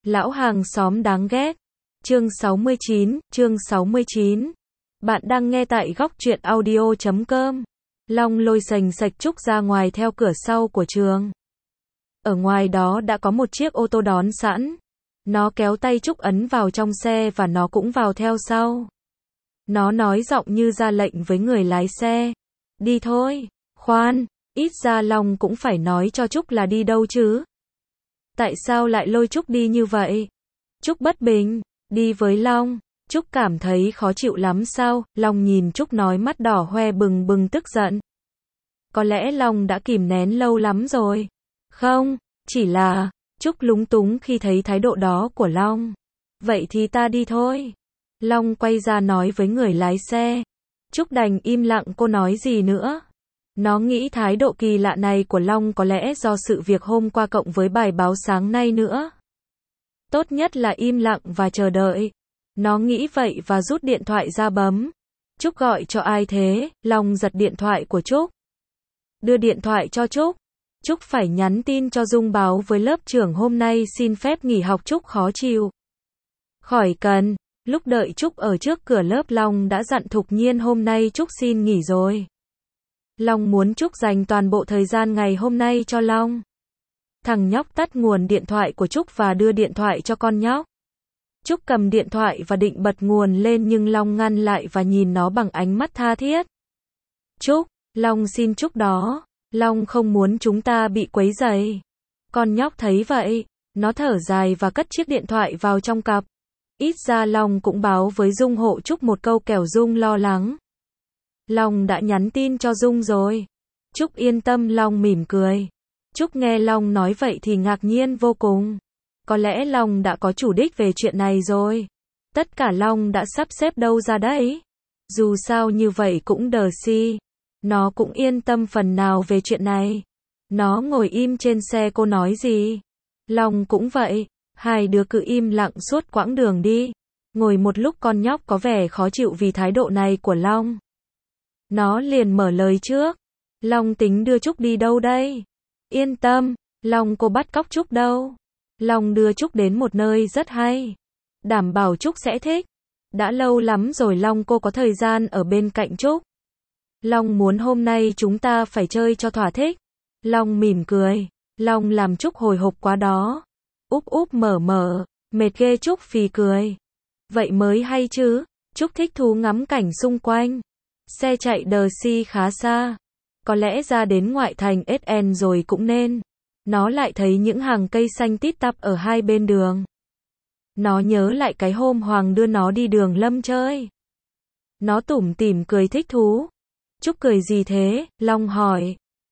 Lão hàng xóm đáng ghét. Chương 69. Bạn đang nghe tại góc truyện audio.com. Long lôi sành sạch Trúc ra ngoài theo cửa sau của trường. Ở ngoài đó đã có một chiếc ô tô đón sẵn. Nó kéo tay Trúc ấn vào trong xe và nó cũng vào theo sau. Nó nói giọng như ra lệnh với người lái xe. Đi thôi. Khoan, ít ra Long cũng phải nói cho Trúc là đi đâu chứ. Tại sao lại lôi Trúc đi như vậy? Trúc bất bình, đi với Long. Trúc cảm thấy khó chịu lắm sao? Long nhìn Trúc nói mắt đỏ hoe bừng bừng tức giận. Có lẽ Long đã kìm nén lâu lắm rồi. Không, chỉ là, Trúc lúng túng khi thấy thái độ đó của Long. Vậy thì ta đi thôi. Long quay ra nói với người lái xe. Trúc đành im lặng, cô nói gì nữa. Nó nghĩ thái độ kỳ lạ này của Long có lẽ do sự việc hôm qua cộng với bài báo sáng nay nữa. Tốt nhất là im lặng và chờ đợi. Nó nghĩ vậy và rút điện thoại ra bấm. Trúc gọi cho ai thế? Long giật điện thoại của Trúc. Đưa điện thoại cho Trúc. Trúc phải nhắn tin cho Dung báo với lớp trưởng hôm nay xin phép nghỉ học. Trúc khó chịu. Khỏi cần. Lúc đợi Trúc ở trước cửa lớp, Long đã dặn Thục Nhiên hôm nay Trúc xin nghỉ rồi. Long muốn Trúc dành toàn bộ thời gian ngày hôm nay cho Long. Thằng nhóc tắt nguồn điện thoại của Trúc và đưa điện thoại cho con nhóc. Trúc cầm điện thoại và định bật nguồn lên nhưng Long ngăn lại và nhìn nó bằng ánh mắt tha thiết. Trúc, Long xin Trúc đó. Long không muốn chúng ta bị quấy rầy. Con nhóc thấy vậy, nó thở dài và cất chiếc điện thoại vào trong cặp. Ít ra Long cũng báo với Dung hộ Trúc một câu kẻo Dung lo lắng. Long đã nhắn tin cho Dung rồi. Trúc yên tâm, Long mỉm cười. Trúc nghe Long nói vậy thì ngạc nhiên vô cùng. Có lẽ Long đã có chủ đích về chuyện này rồi. Tất cả Long đã sắp xếp đâu ra đấy. Dù sao như vậy cũng đờ si. Nó cũng yên tâm phần nào về chuyện này. Nó ngồi im trên xe, cô nói gì? Long cũng vậy. Hai đứa cứ im lặng suốt quãng đường đi. Ngồi một lúc con nhóc có vẻ khó chịu vì thái độ này của Long. Nó liền mở lời trước. Long tính đưa Trúc đi đâu đây? Yên tâm, Long cô bắt cóc Trúc đâu. Long đưa Trúc đến một nơi rất hay. Đảm bảo Trúc sẽ thích. Đã lâu lắm rồi Long cô có thời gian ở bên cạnh Trúc. Long muốn hôm nay chúng ta phải chơi cho thỏa thích. Long mỉm cười. Long làm Trúc hồi hộp quá đó. Úp úp mở mở, mệt ghê. Trúc phì cười. Vậy mới hay chứ, Trúc thích thú ngắm cảnh xung quanh. Xe chạy đờ si khá xa. Có lẽ ra đến ngoại thành SN rồi cũng nên. Nó lại thấy những hàng cây xanh tít tắp ở hai bên đường. Nó nhớ lại cái hôm Hoàng đưa nó đi đường Lâm chơi. Nó tủm tỉm cười thích thú. Trúc cười gì thế? Long hỏi.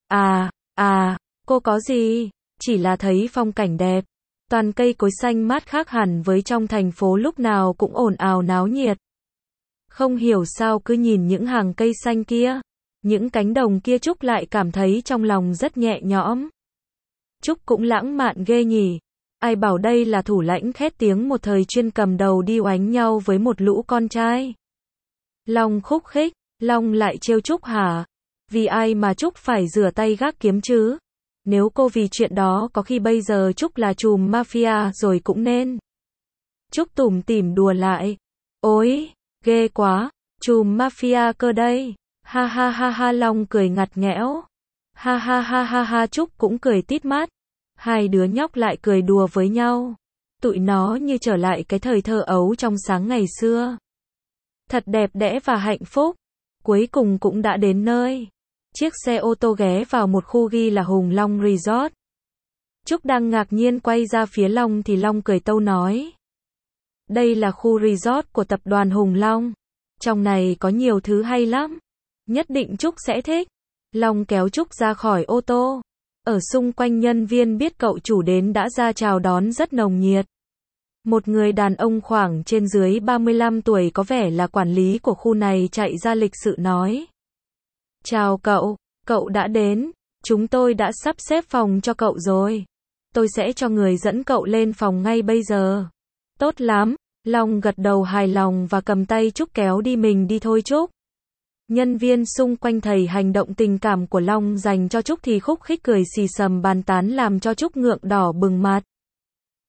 Cô có gì? Chỉ là thấy phong cảnh đẹp. Toàn cây cối xanh mát khác hẳn với trong thành phố lúc nào cũng ồn ào náo nhiệt. Không hiểu sao cứ nhìn những hàng cây xanh kia, những cánh đồng kia, Trúc lại cảm thấy trong lòng rất nhẹ nhõm. Trúc cũng lãng mạn ghê nhỉ. Ai bảo đây là thủ lãnh khét tiếng một thời chuyên cầm đầu đi oánh nhau với một lũ con trai. Long khúc khích. Long lại trêu Trúc hả? Vì ai mà Trúc phải rửa tay gác kiếm chứ? Nếu cô vì chuyện đó có khi bây giờ Trúc là trùm mafia rồi cũng nên. Trúc tủm tỉm đùa lại. Ôi, ghê quá, trùm mafia cơ đây. Ha ha ha ha. Long cười ngặt nghẽo. Ha ha ha ha ha. Trúc cũng cười tít mắt. Hai đứa nhóc lại cười đùa với nhau. Tụi nó như trở lại cái thời thơ ấu trong sáng ngày xưa. Thật đẹp đẽ và hạnh phúc. Cuối cùng cũng đã đến nơi. Chiếc xe ô tô ghé vào một khu ghi là Hùng Long Resort. Trúc đang ngạc nhiên quay ra phía Long thì Long cười tâu nói. Đây là khu resort của tập đoàn Hùng Long. Trong này có nhiều thứ hay lắm. Nhất định Trúc sẽ thích. Long kéo Trúc ra khỏi ô tô. Ở xung quanh nhân viên biết cậu chủ đến đã ra chào đón rất nồng nhiệt. Một người đàn ông khoảng trên dưới 35 tuổi có vẻ là quản lý của khu này chạy ra lịch sự nói. Chào cậu đã đến. Chúng tôi đã sắp xếp phòng cho cậu rồi. Tôi sẽ cho người dẫn cậu lên phòng ngay bây giờ. Tốt lắm. Long gật đầu hài lòng và cầm tay Trúc kéo đi. Mình đi thôi Trúc. Nhân viên xung quanh thấy hành động tình cảm của Long dành cho Trúc thì khúc khích cười xì xầm bàn tán làm cho Trúc ngượng đỏ bừng mặt.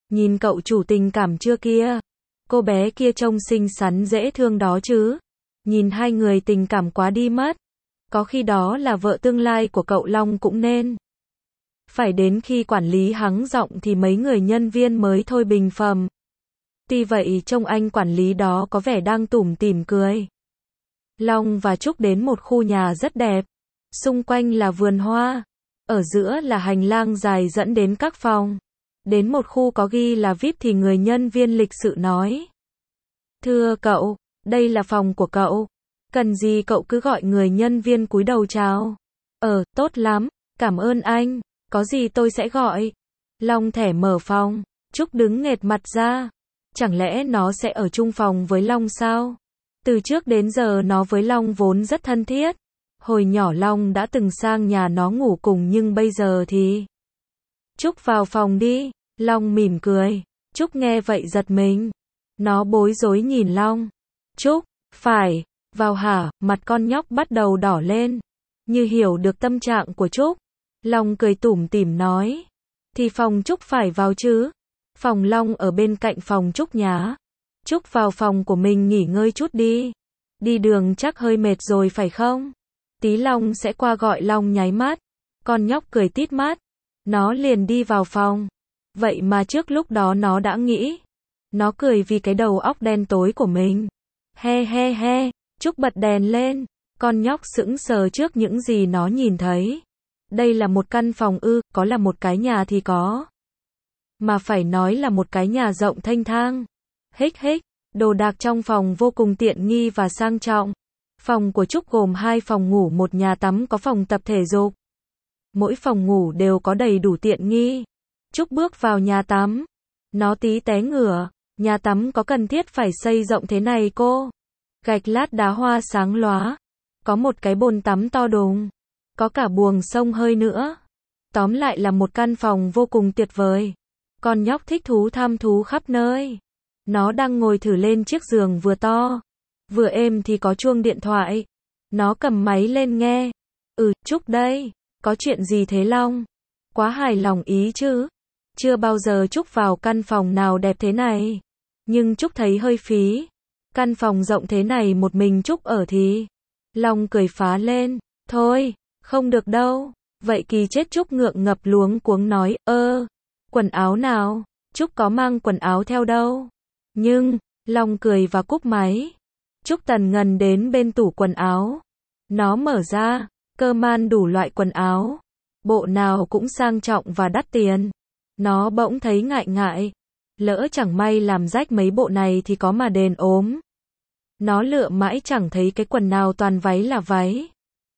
Nhìn cậu chủ tình cảm chưa kia? Cô bé kia trông xinh xắn dễ thương đó chứ. Nhìn hai người tình cảm quá đi mất. Có khi đó là vợ tương lai của cậu Long cũng nên. Phải đến khi quản lý hắng giọng thì mấy người nhân viên mới thôi bình phẩm. Tuy vậy trông anh quản lý đó có vẻ đang tủm tỉm cười. Long và Trúc đến một khu nhà rất đẹp. Xung quanh là vườn hoa. Ở giữa là hành lang dài dẫn đến các phòng. Đến một khu có ghi là VIP thì người nhân viên lịch sự nói. Thưa cậu, đây là phòng của cậu. Cần gì cậu cứ gọi người nhân viên cúi đầu chào. Tốt lắm, cảm ơn anh, có gì tôi sẽ gọi. Long thẻ mở phòng, Trúc đứng nghệt mặt ra. Chẳng lẽ nó sẽ ở chung phòng với Long sao? Từ trước đến giờ nó với Long vốn rất thân thiết. Hồi nhỏ Long đã từng sang nhà nó ngủ cùng nhưng bây giờ thì... Trúc vào phòng đi, Long mỉm cười. Trúc nghe vậy giật mình. Nó bối rối nhìn Long. Trúc, phải, vào hả? Mặt con nhóc bắt đầu đỏ lên. Như hiểu được tâm trạng của Trúc. Long cười tủm tỉm nói. Thì phòng Trúc phải vào chứ. Phòng Long ở bên cạnh phòng Trúc nhá. Trúc vào phòng của mình nghỉ ngơi chút đi. Đi đường chắc hơi mệt rồi phải không? Tí Long sẽ qua gọi. Long nháy mắt. Con nhóc cười tít mắt. Nó liền đi vào phòng. Vậy mà trước lúc đó nó đã nghĩ. Nó cười vì cái đầu óc đen tối của mình. He he he. Trúc bật đèn lên. Con nhóc sững sờ trước những gì nó nhìn thấy. Đây là một căn phòng ư? Có là một cái nhà thì có. Mà phải nói là một cái nhà rộng thênh thang. Hích hích. Đồ đạc trong phòng vô cùng tiện nghi và sang trọng. Phòng của Trúc gồm 2 phòng ngủ, một nhà tắm, có phòng tập thể dục. Mỗi phòng ngủ đều có đầy đủ tiện nghi. Trúc bước vào nhà tắm. Nó tí té ngửa. Nhà tắm có cần thiết phải xây rộng thế này cô? Gạch lát đá hoa sáng lóa. Có một cái bồn tắm to đùng. Có cả buồng xông hơi nữa. Tóm lại là một căn phòng vô cùng tuyệt vời. Con nhóc thích thú tham thú khắp nơi. Nó đang ngồi thử lên chiếc giường vừa to, vừa êm thì có chuông điện thoại. Nó cầm máy lên nghe. Trúc đây. Có chuyện gì thế Long? Quá hài lòng ý chứ. Chưa bao giờ Trúc vào căn phòng nào đẹp thế này. Nhưng Trúc thấy hơi phí. Căn phòng rộng thế này một mình Trúc ở thì... Long cười phá lên. Thôi, không được đâu. Vậy kỳ chết. Trúc ngượng ngập luống cuống nói. Quần áo nào? Trúc có mang quần áo theo đâu. Nhưng, Long cười và cúp máy. Trúc tần ngần đến bên tủ quần áo. Nó mở ra, cơ man đủ loại quần áo. Bộ nào cũng sang trọng và đắt tiền. Nó bỗng thấy ngại ngại. Lỡ chẳng may làm rách mấy bộ này thì có mà đền ốm. Nó lựa mãi chẳng thấy cái quần nào, toàn váy là váy.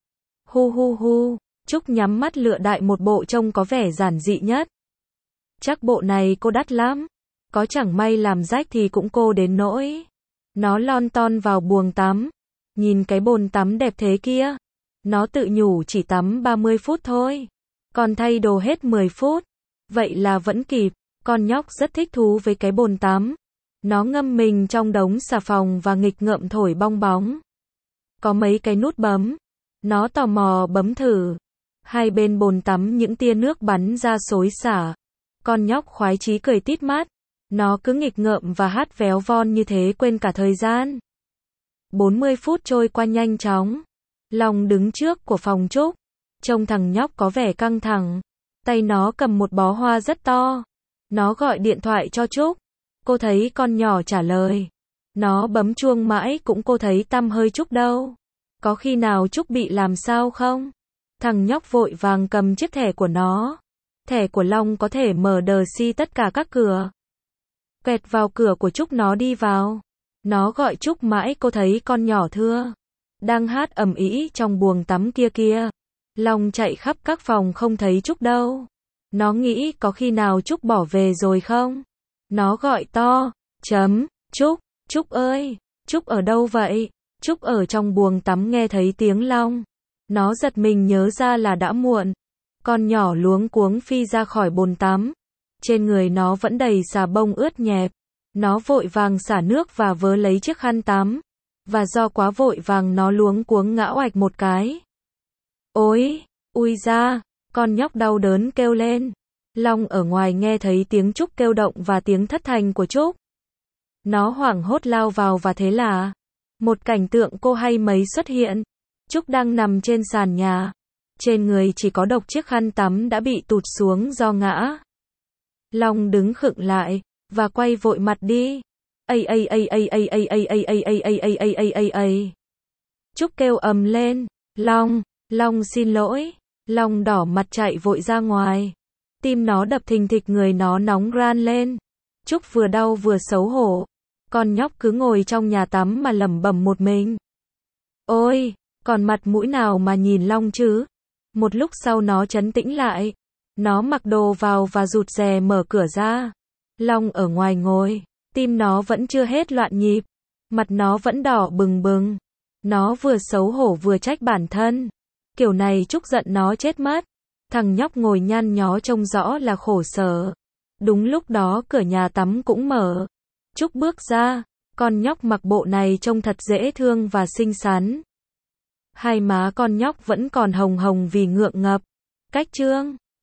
Hu hu hu, Trúc nhắm mắt lựa đại một bộ trông có vẻ giản dị nhất. Chắc bộ này cô đắt lắm. Có chẳng may làm rách thì cũng cô đến nỗi. Nó lon ton vào buồng tắm. Nhìn cái bồn tắm đẹp thế kia. Nó tự nhủ chỉ tắm 30 phút thôi. Còn thay đồ hết 10 phút. Vậy là vẫn kịp. Con nhóc rất thích thú với cái bồn tắm. Nó ngâm mình trong đống xà phòng và nghịch ngợm thổi bong bóng. Có mấy cái nút bấm. Nó tò mò bấm thử. Hai bên bồn tắm những tia nước bắn ra xối xả. Con nhóc khoái chí cười tít mắt. Nó cứ nghịch ngợm và hát véo von như thế quên cả thời gian. 40 phút trôi qua nhanh chóng. Long đứng trước của phòng Trúc. Trông thằng nhóc có vẻ căng thẳng. Tay nó cầm một bó hoa rất to. Nó gọi điện thoại cho Trúc. Cô thấy con nhỏ trả lời. Nó bấm chuông mãi cũng cô thấy tăm hơi Trúc đâu. Có khi nào Trúc bị làm sao không? Thằng nhóc vội vàng cầm chiếc thẻ của nó. Thẻ của Long có thể mở đờ si tất cả các cửa. Quẹt vào cửa của Trúc nó đi vào. Nó gọi Trúc mãi cô thấy con nhỏ thưa. Đang hát ầm ĩ trong buồng tắm kia kia. Long chạy khắp các phòng không thấy Trúc đâu. Nó nghĩ có khi nào Trúc bỏ về rồi không? Nó gọi to. Trúc, Trúc ơi, Trúc ở đâu vậy? Trúc ở trong buồng tắm nghe thấy tiếng Long. Nó giật mình nhớ ra là đã muộn. Con nhỏ luống cuống phi ra khỏi bồn tắm. Trên người nó vẫn đầy xà bông ướt nhẹp. Nó vội vàng xả nước và vớ lấy chiếc khăn tắm. Và do quá vội vàng nó luống cuống ngã oạch một cái. Ôi, ui ra, con nhóc đau đớn kêu lên. Long ở ngoài nghe thấy tiếng Trúc kêu động và tiếng thất thanh của Trúc. Nó hoảng hốt lao vào và thế là một cảnh tượng cô hay mấy xuất hiện. Trúc đang nằm trên sàn nhà. Trên người chỉ có độc chiếc khăn tắm đã bị tụt xuống do ngã. Long đứng khựng lại và quay vội mặt đi. Trúc kêu ầm lên. Long xin lỗi. Long đỏ mặt chạy vội ra ngoài. Tim nó đập thình thịch, người nó nóng ran lên. Trúc vừa đau vừa xấu hổ. Con nhóc cứ ngồi trong nhà tắm mà lẩm bẩm một mình. Ôi, còn mặt mũi nào mà nhìn Long chứ? Một lúc sau nó trấn tĩnh lại. Nó mặc đồ vào và rụt rè mở cửa ra. Long ở ngoài ngồi. Tim nó vẫn chưa hết loạn nhịp. Mặt nó vẫn đỏ bừng bừng. Nó vừa xấu hổ vừa trách bản thân. Kiểu này Trúc giận nó chết mất. Thằng nhóc ngồi nhăn nhó trông rõ là khổ sở. Đúng lúc đó cửa nhà tắm cũng mở. Trúc bước ra. Con nhóc mặc bộ này trông thật dễ thương và xinh xắn. Hai má con nhóc vẫn còn hồng hồng vì ngượng ngập. Cách trương.